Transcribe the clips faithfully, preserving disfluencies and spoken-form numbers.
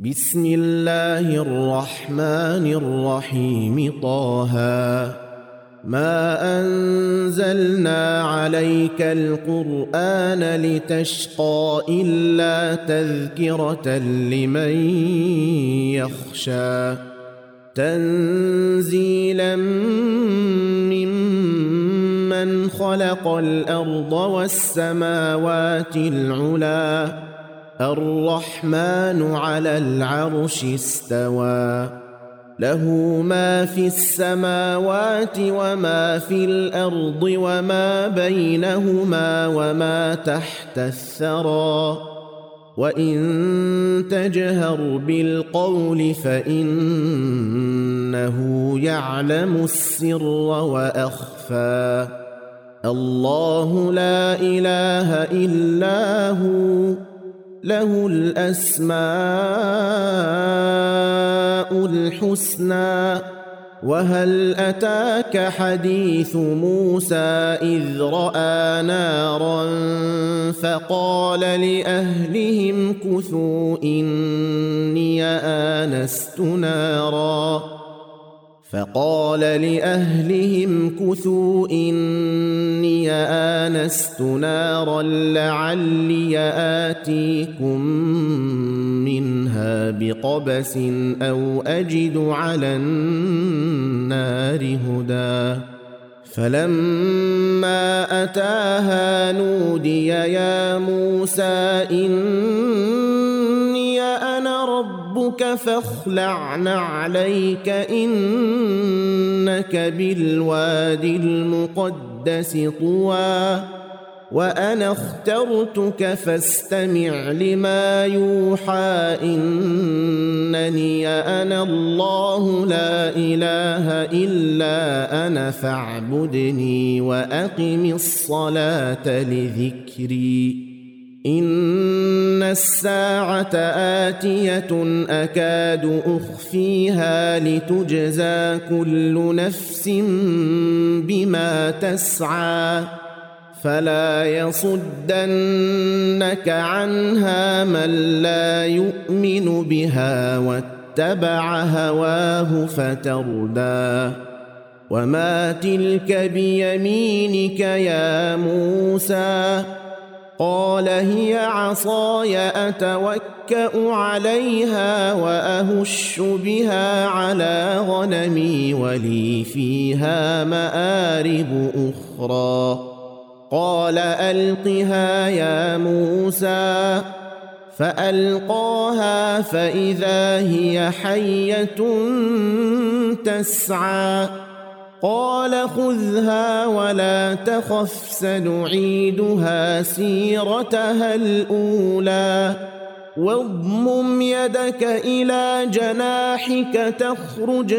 بسم الله الرحمن الرحيم. طه ما أنزلنا عليك القرآن لتشقى إلا تذكرة لمن يخشى تنزيلا ممن خلق الأرض والسماوات العلى الرحمن على العرش استوى له ما في السماوات وما في الأرض وما بينهما وما تحت الثرى وإن تجهر بالقول فإنه يعلم السر وأخفى الله لا إله إلا هو له الأسماء الحسنى وهل أتاك حديث موسى إذ رأى نارا فقال لأهلهم كثوا إني آنست نارا فقال لأهلهم كثوا إني آنست نارا لعلي آتيكم منها بقبس أو أجد على النار هدى فلما أتاها نودي يا موسى إني أنا ربك فاخلع نعليك إنك بالوادي المقدس طوى وأنا اخترتك فاستمع لما يوحى إنني أنا الله لا إله إلا أنا فاعبدني وأقم الصلاة لذكري إن الساعة آتية أكاد أخفيها لتجزى كل نفس بما تسعى فلا يصدنك عنها من لا يؤمن بها واتبع هواه فتردى وما تلك بيمينك يا موسى قال هي عصاي أتوكأ عليها وأهش بها على غنمي ولي فيها مآرب أخرى قال ألقها يا موسى فألقاها فإذا هي حية تسعى قال خذها ولا تخف سنعيدها سيرتها الأولى واضمم يدك إلى جناحك تخرج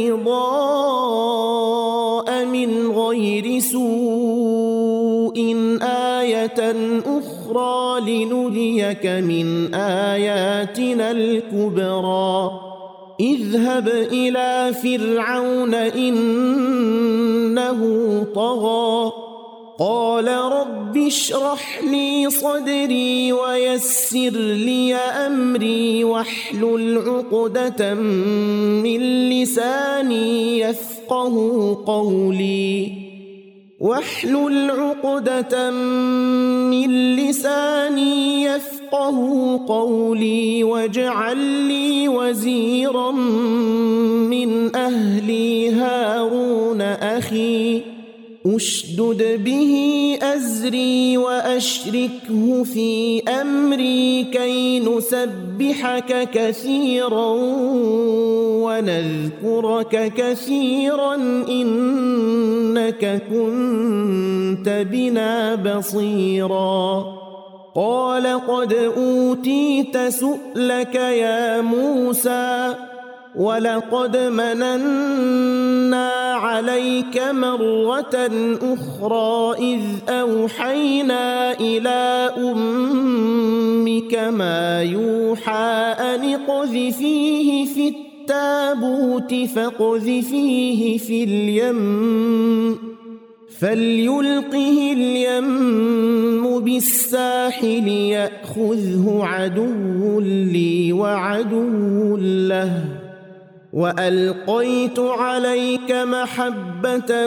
بيضاء من غير سوء آية أخرى لنريك من آياتنا الكبرى اذهب إلى فرعون إنه طغى قال رب اشرح لي صدري ويسر لي أمري واحلل عقدة من لساني يفقه قولي واحلل عقدة من لساني يفقه قولي واجعل لي وزيرا من أهلي هارون أخي أشدد به أزري وأشركه في أمري كي نسبحك كثيرا ونذكرك كثيرا إنك كنت بنا بصيرا قال قد أوتيت سؤلك يا موسى ولقد مننا عليك مرة أخرى إذ أوحينا إلى أمك ما يوحى أن اقذفيه في التابوت فاقذفيه في اليم فليلقه اليم بالساحل يأخذه عدو لي وعدو له وألقيت عليك محبة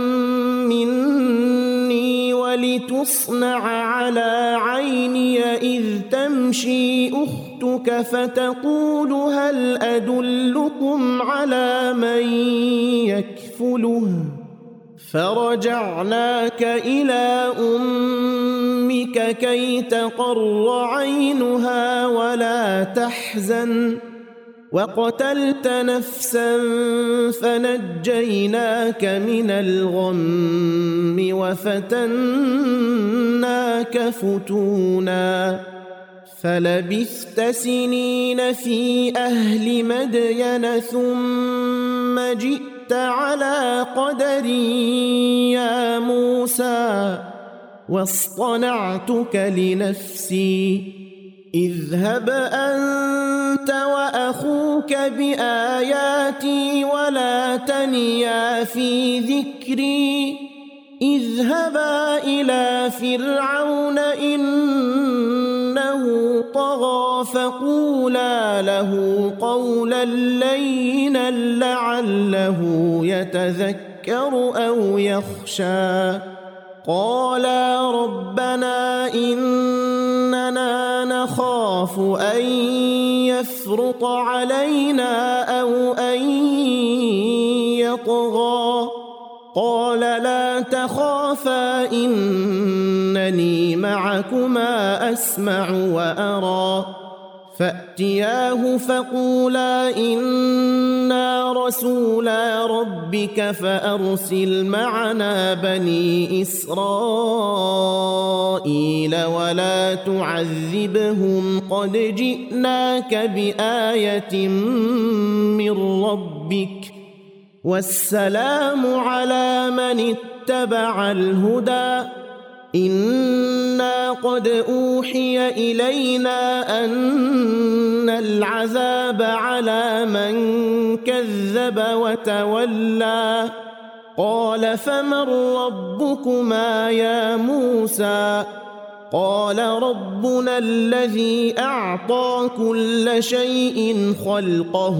مني ولتصنع على عيني إذ تمشي أختك فتقول هل أدلكم على من يكفله فرجعناك إلى أمك كي تقر عينها ولا تحزن وقتلت نفسا فنجيناك من الغم وفتناك فتونا فلبثت سنين في أهل مدين ثم جئت على قدري يا موسى واصطنعتك لنفسي اذهب أنت وأخوك بآياتي ولا تنيا في ذكري اذهبا إلى فرعون إنه طغى فقولا له قولا لينا لعله يتذكر أو يخشى قالا ربنا إننا نخاف أن يفرط علينا أو أن يطغى قال لا تخافا إنني معكما أسمع وأرى فأتياه فقولا إنا رسولا ربك فأرسل معنا بني إسرائيل ولا تعذبهم قد جئناك بآية من ربك والسلام على من اتبع الهدى إنا قد أوحي إلينا أن العذاب على من كذب وتولى قال فمن ربكما يا موسى قال ربنا الذي أعطى كل شيء خلقه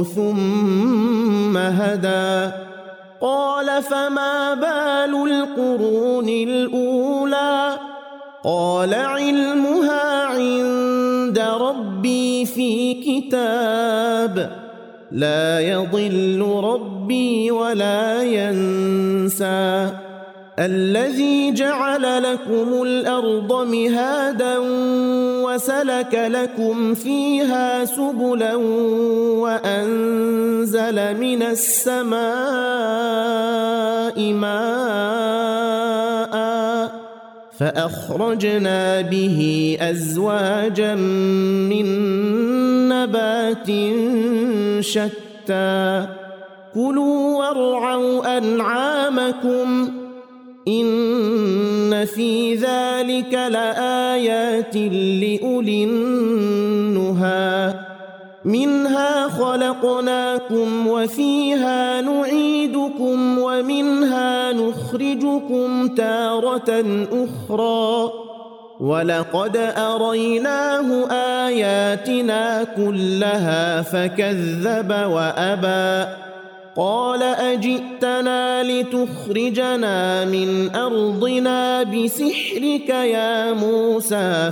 ثم هدى قال فما بال القرون الأولى قال علمها عند ربي في كتاب لا يضل ربي ولا ينسى الذي جعل لكم الأرض مهادا وسلك لكم فيها سبلا وأنزل من السماء ماء فأخرجنا به أزواجا من نبات شتى كلوا وارعوا أنعامكم إن في ذلك لآيات لأولي النهى منها خلقناكم وفيها نعيدكم ومنها نخرجكم تارة أخرى ولقد أريناه آياتنا كلها فكذب وأبى قال أجئتنا لتخرجنا من أرضنا بسحرك يا موسى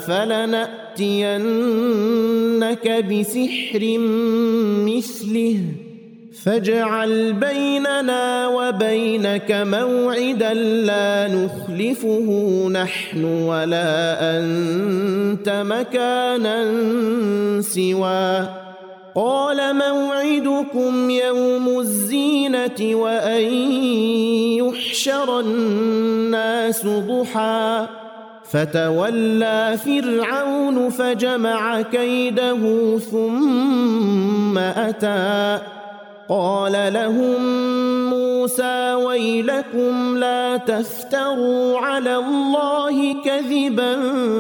فلنأتينك بسحر مثله فاجعل بيننا وبينك موعدا لا نخلفه نحن ولا أنت مكانا سوى قال موعدكم يوم الزينة وأن يحشر الناس ضحى فتولى فرعون فجمع كيده ثم أتى قال لهم موسى ويلكم لا تفتروا على الله كذبا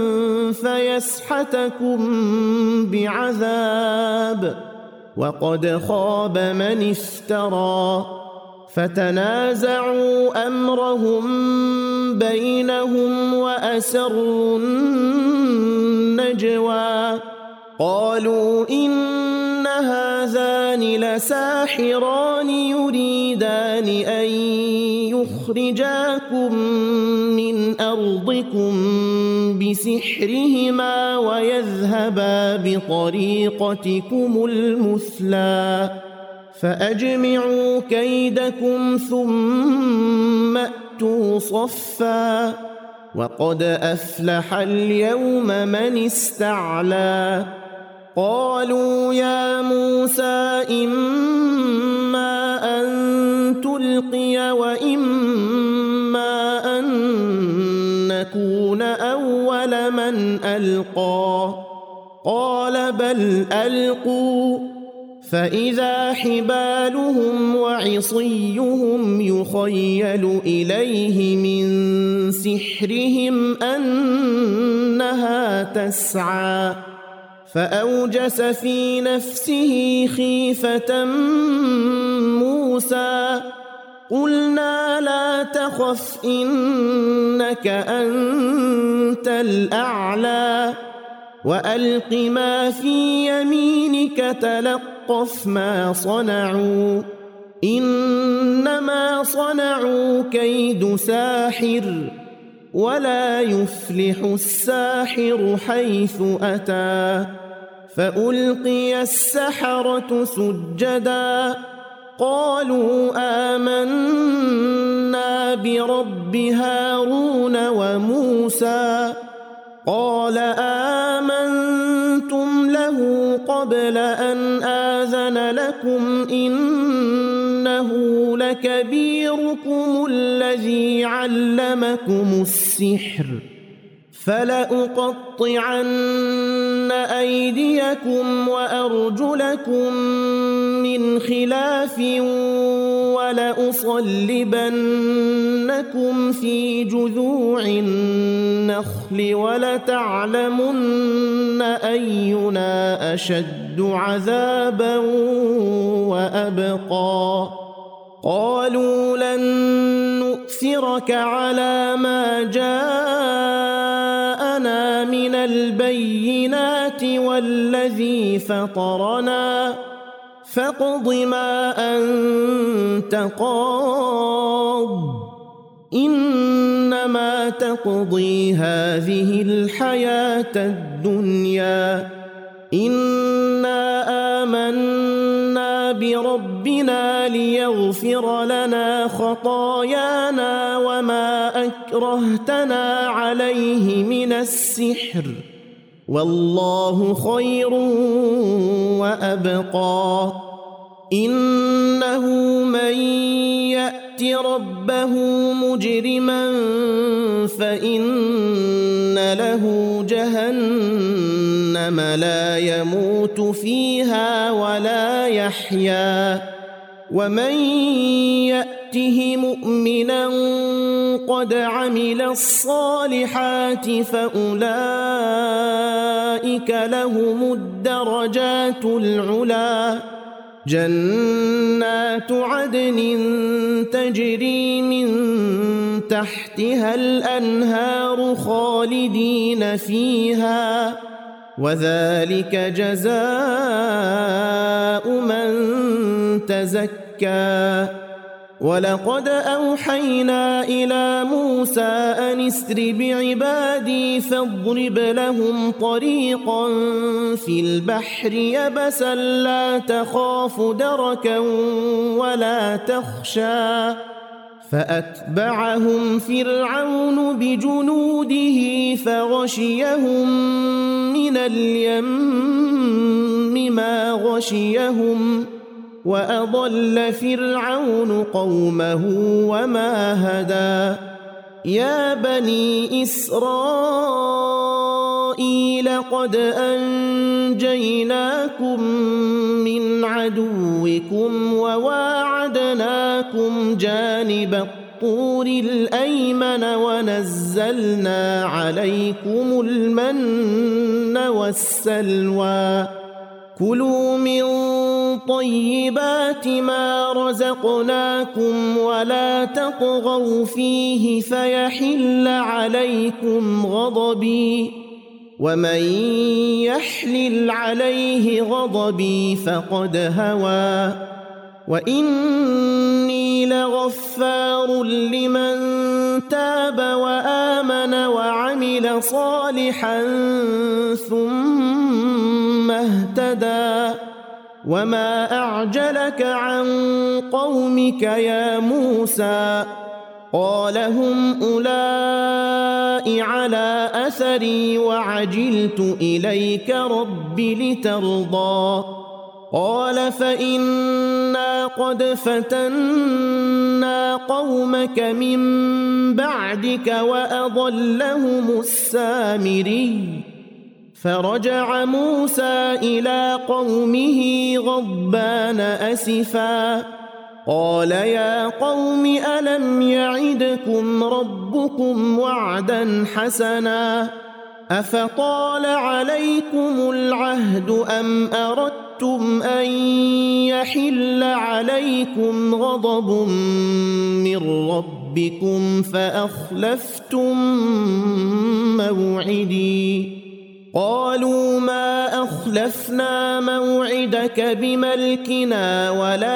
فيسحتكم بعذاب وقد خاب من افترى فتنازعوا أمرهم بينهم وأسروا النجوى قالوا إن هذان لساحران يريدان أن يخرجاكم من أرضكم بسحرهما ويذهبا بطريقتكم المثلى فأجمعوا كيدكم ثم أتوا صفا وقد أفلح اليوم من استعلى قالوا يا موسى إما أن تلقي وإما أن نكون أول من ألقى قال بل ألقوا فإذا حبالهم وعصيهم يخيل إليه من سحرهم أنها تسعى فأوجس في نفسه خيفة موسى قلنا لا تخف إنك أنت الأعلى وألق ما في يمينك تلقف ما صنعوا إنما صنعوا كيد ساحر ولا يفلح الساحر حيث أتى فألقي السحرة سجدا قالوا آمنا برب هارون وموسى قال آمنتم له قبل أن آذن لكم إنه لكبيركم الذي علمكم السحر فلأقطعن أيديكم وأرجلكم من خلاف ولأصلبنكم في جذوع النخل ولتعلمن أينا أشد عذابا وأبقى قالوا لن نؤثرك على ما جاءنا من البينات والذي فطرنا فاقض ما أنت قاض إنما تقضي هذه الحياة الدنيا إنا آمنا بربنا ليغفر لنا خطايانا وما أكرهتنا عليه من السحر والله خير وأبقى إنه من يأت ربه مجرما فإن له جهنم لا يموت فيها ولا يحيا ومن يأته مؤمنا قد عمل الصالحات فأولئك لهم الدرجات العلى جنات عدن تجري من تحتها الأنهار خالدين فيها وذلك جزاء من تزكى ولقد أوحينا إلى موسى أن اسر بعبادي فاضرب لهم طريقا في البحر يبسا لا تخاف دركا ولا تخشى فأتبعهم فرعون بجنوده فغشيهم من اليم ما غشيهم وأضل فرعون قومه وما هدى يا بني إسرائيل قد أنجيناكم من عدوكم وواعدناكم جانب الطور الأيمن ونزلنا عليكم المن والسلوى كلوا من طيبات ما رزقناكم ولا تطغوا فيه فيحل عليكم غضبي ومن يحلل عليه غضبي فقد هوى وإني لغفار لمن تاب وآمن وعمل صالحا ثم اهتدى وما أعجلك عن قومك يا موسى قال هم أولئك على أثري وعجلت إليك رب لترضى قال فإنا قد فتنا قومك من بعدك وأضلهم السامري فرجع موسى إلى قومه غضبان أسفا قال يا قوم ألم يعدكم ربكم وعدا حسنا أفطال عليكم العهد أم أردتم أن يحل عليكم غضب من ربكم فأخلفتم موعدي قالوا ما أخلفنا موعدك بملكنا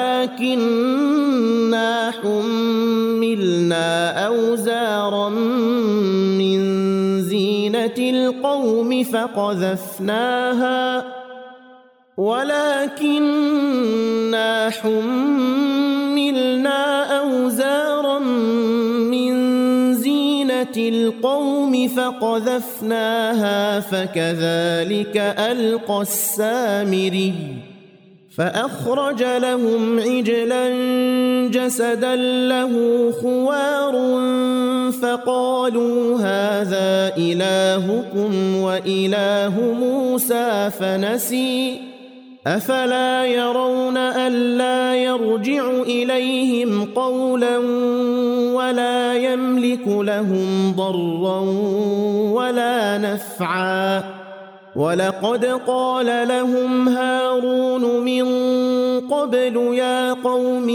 ولكننا حملنا أوزارا من زينة القوم فقذفناها ولكننا حملنا أوزارا من زينة القوم فقذفناها فكذلك ألقى السامري فأخرج لهم عجلا جسدا له خوار فقالوا هذا إلهكم وإله موسى فنسي أفلا يرون ألا يرجع إليهم قولا ولا يملك لهم ضرا ولا نفعا ولقد قال لهم هارون من قبل يا قوم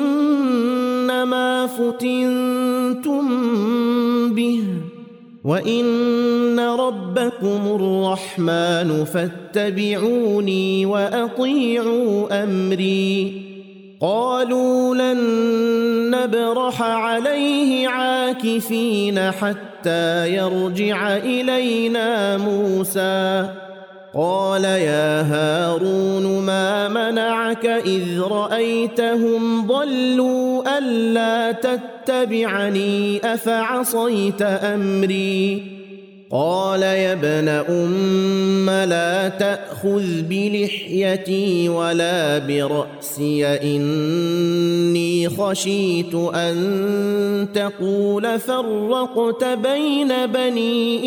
إنما فتنتم به وإن ربكم الرحمن فاتبعوني وأطيعوا أمري قالوا لن نبرح عليه عاكفين حتى يرجع إلينا موسى قال يا هارون ما منعك إذ رأيتهم ضلوا ألا تتبعني أفعصيت أمري قال يا ابن أم لا تأخذ بلحيتي ولا برأسي إني خشيت أن تقول فرقت بين بني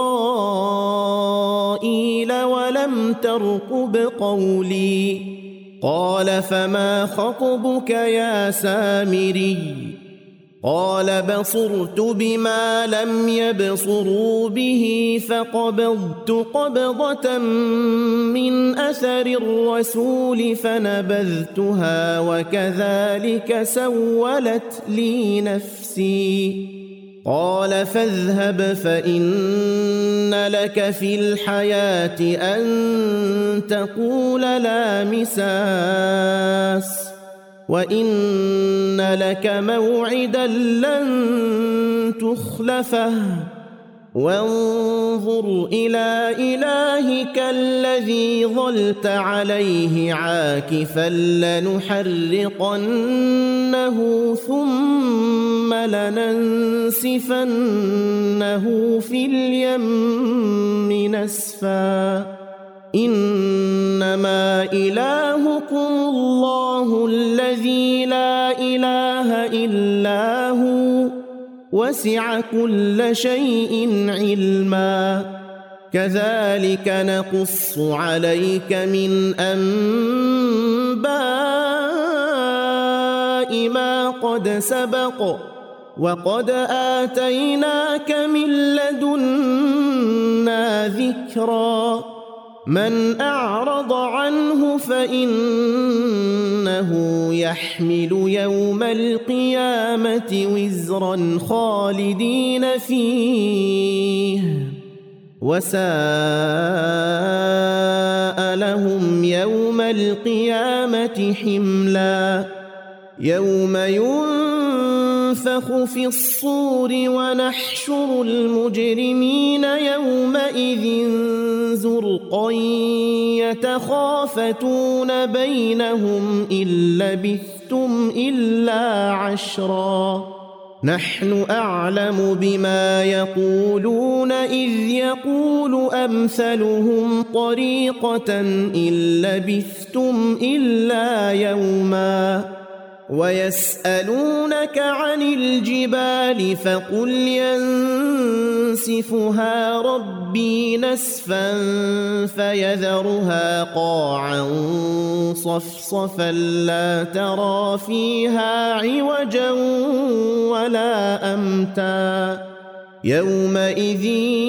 إسرائيل ولم ترقب قولي قال فما خطبك يا سامري قال بصرت بما لم يبصروا به فقبضت قبضة من أثر الرسول فنبذتها وكذلك سولت لي نفسي قال فاذهب فإن لك في الحياة أن تقول لا مساس وإن لك موعدا لن تخلفه وانظر إلى إلهك الذي ظلت عليه عاكفا لنحرقنه ثم لننسفنه في اليم نسفا إنما إلهكم الله الذي لا إله إلا هو وسع كل شيء علما كذلك نقص عليك من أنباء ما قد سبق وقد آتيناك من لدنا ذكرا من أعرض عنه فإنه يحمل يوم القيامة وزرا خالدين فيه وساء لهم يوم القيامة حملا يوم ينفخ في الصور ونحشر المجرمين يومئذ زرقا يتخافتون بينهم إن لبثتم إلا عشرا نحن أعلم بما يقولون إذ يقول أمثلهم طريقة إن لبثتم إلا يوما ويسألونك عن الجبال فقل ينسفها ربي نسفا فيذرها قاعا صفصفا لا ترى فيها عوجا ولا أمتا يومئذ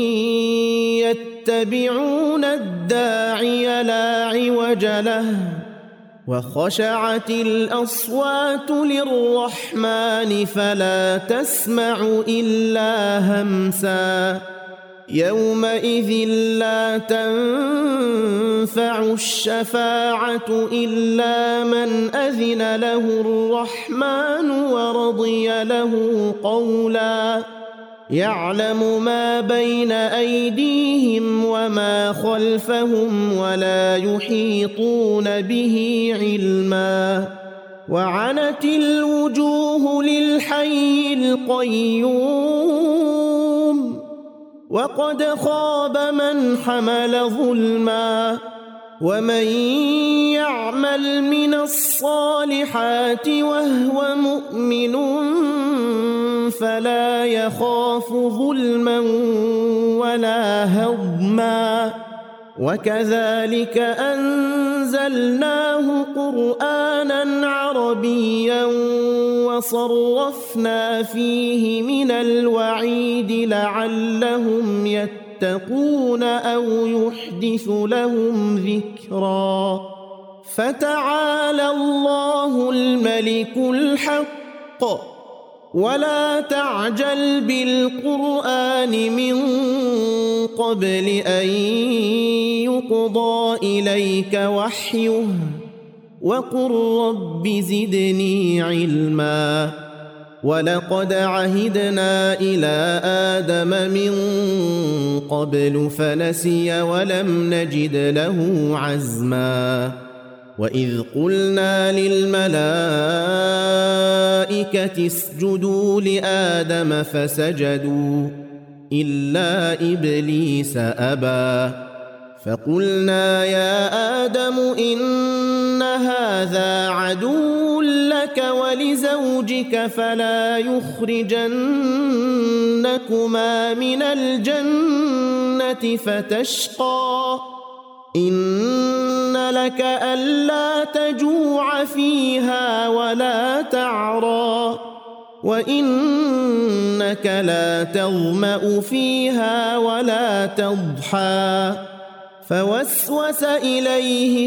يتبعون الداعي لا عوج له وخشعت الأصوات للرحمن فلا تسمع إلا همسا يومئذ لا تنفع الشفاعة إلا من أذن له الرحمن ورضي له قولا يعلم ما بين أيديهم وما خلفهم ولا يحيطون به علما وعنت الوجوه للحي القيوم وقد خاب من حمل ظلما ومن يعمل من الصالحات وهو مؤمن فلا يخاف ظلما ولا هضما وكذلك أنزلناه قرآنا عربيا وصرفنا فيه من الوعيد لعلهم يتقون أو يحدث لهم ذكرا فتعالى الله الملك الحق ولا تعجل بالقرآن من قبل أن يقضى إليك وحيه وقل رب زدني علما ولقد عهدنا إلى آدم من قبل فنسي ولم نجد له عزما وإذ قلنا للملائكة اسجدوا لآدم فسجدوا إلا إبليس أبى فقلنا يا آدم إن هذا عدو لك ولزوجك فلا يخرجنكما من الجنة فتشقى إن لك ألا تجوع فيها ولا تعرى وإنك لا تظمأ فيها ولا تضحى فوسوس إليه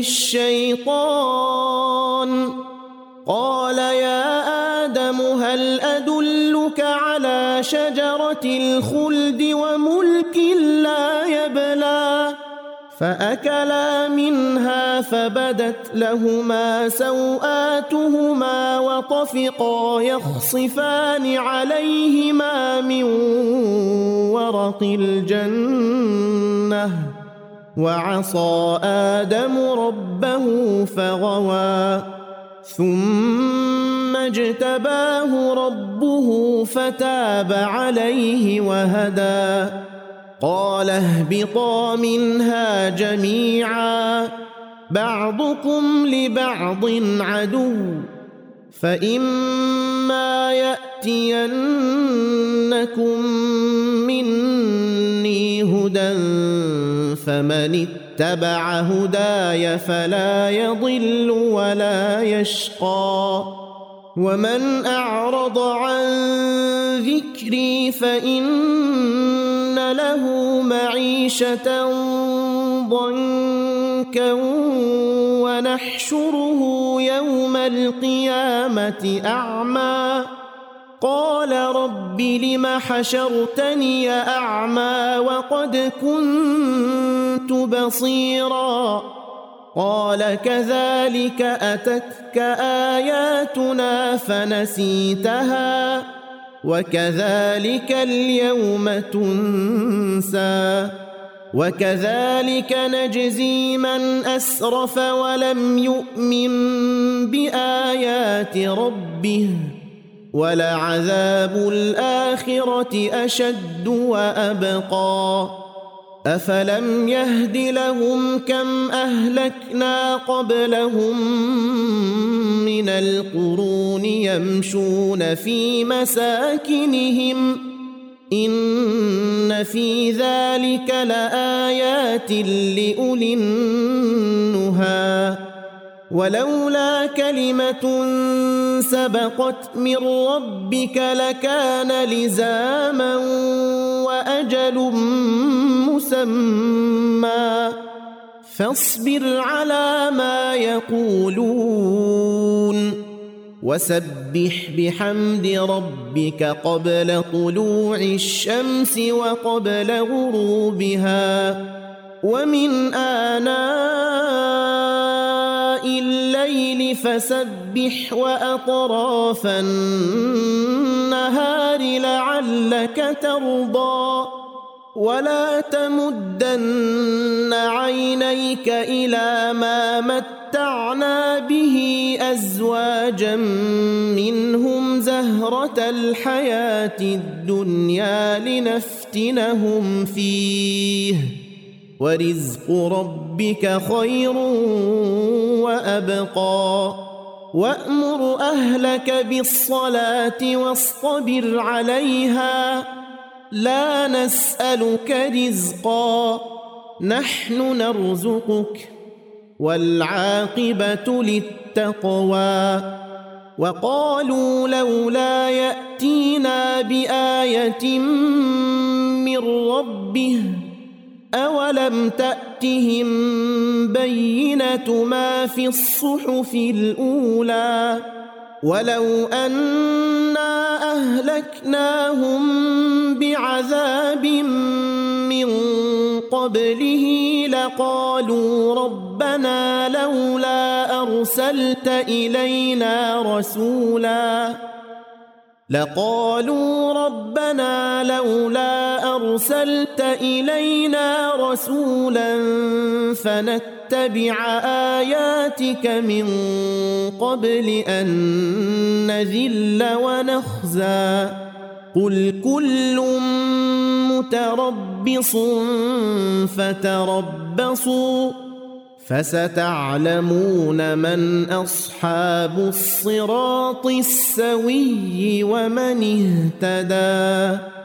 الشيطان قال يا آدم هل أدلك على شجرة الخلد وملك لا يبلى فأكلا منها فبدت لهما سوآتهما وطفقا يخصفان عليهما من ورق الجنة وعصى آدم ربه فغوى ثم اجتباه ربه فتاب عليه وهدى قال اهبطا منها جميعا بعضكم لبعض عدو فإما يأتينكم مني هدى فمن اتبع هداي فلا يضل ولا يشقى ومن أعرض عن ذكري فإن له معيشة ضنكا ملكا ونحشره يوم القيامة أعمى قال رب لم حشرتني أعمى وقد كنت بصيرا قال كذلك أتتك آياتنا فنسيتها وكذلك اليوم تنسى وكذلك نجزي من أسرف ولم يؤمن بآيات ربه ولعذاب الآخرة أشد وأبقى أفلم يهد لهم كم أهلكنا قبلهم من القرون يمشون في مساكنهم إن في ذلك لآيات لأولي النهى ولولا كلمة سبقت من ربك لكان لزاما وأجل مسمى فاصبر على ما يقولون وسبح بحمد ربك قبل طلوع الشمس وقبل غروبها ومن آناء الليل فسبح وأطراف النهار لعلك ترضى ولا تمدن عينيك إلى ما متعنا به أزواجا منهم زهرة الحياة الدنيا لنفتنهم فيه ورزق ربك خير وأبقى وأمر أهلك بالصلاة واصطبر عليها لا نسألك رزقا نحن نرزقك والعاقبة للتقوى وقالوا لولا يأتينا بآية من ربه أولم تأتهم بينة ما في الصحف الأولى ولو أنا أهلكناهم بعذاب من قبله لقالوا ربنا لولا أرسلت إلينا رسولا لقالوا ربنا لولا أرسلت إلينا رسولا فنتبع آياتك من قبل أن نذل ونخزى قل كل متربص فتربصوا فستعلمون من أصحاب الصراط السوي ومن اهتدى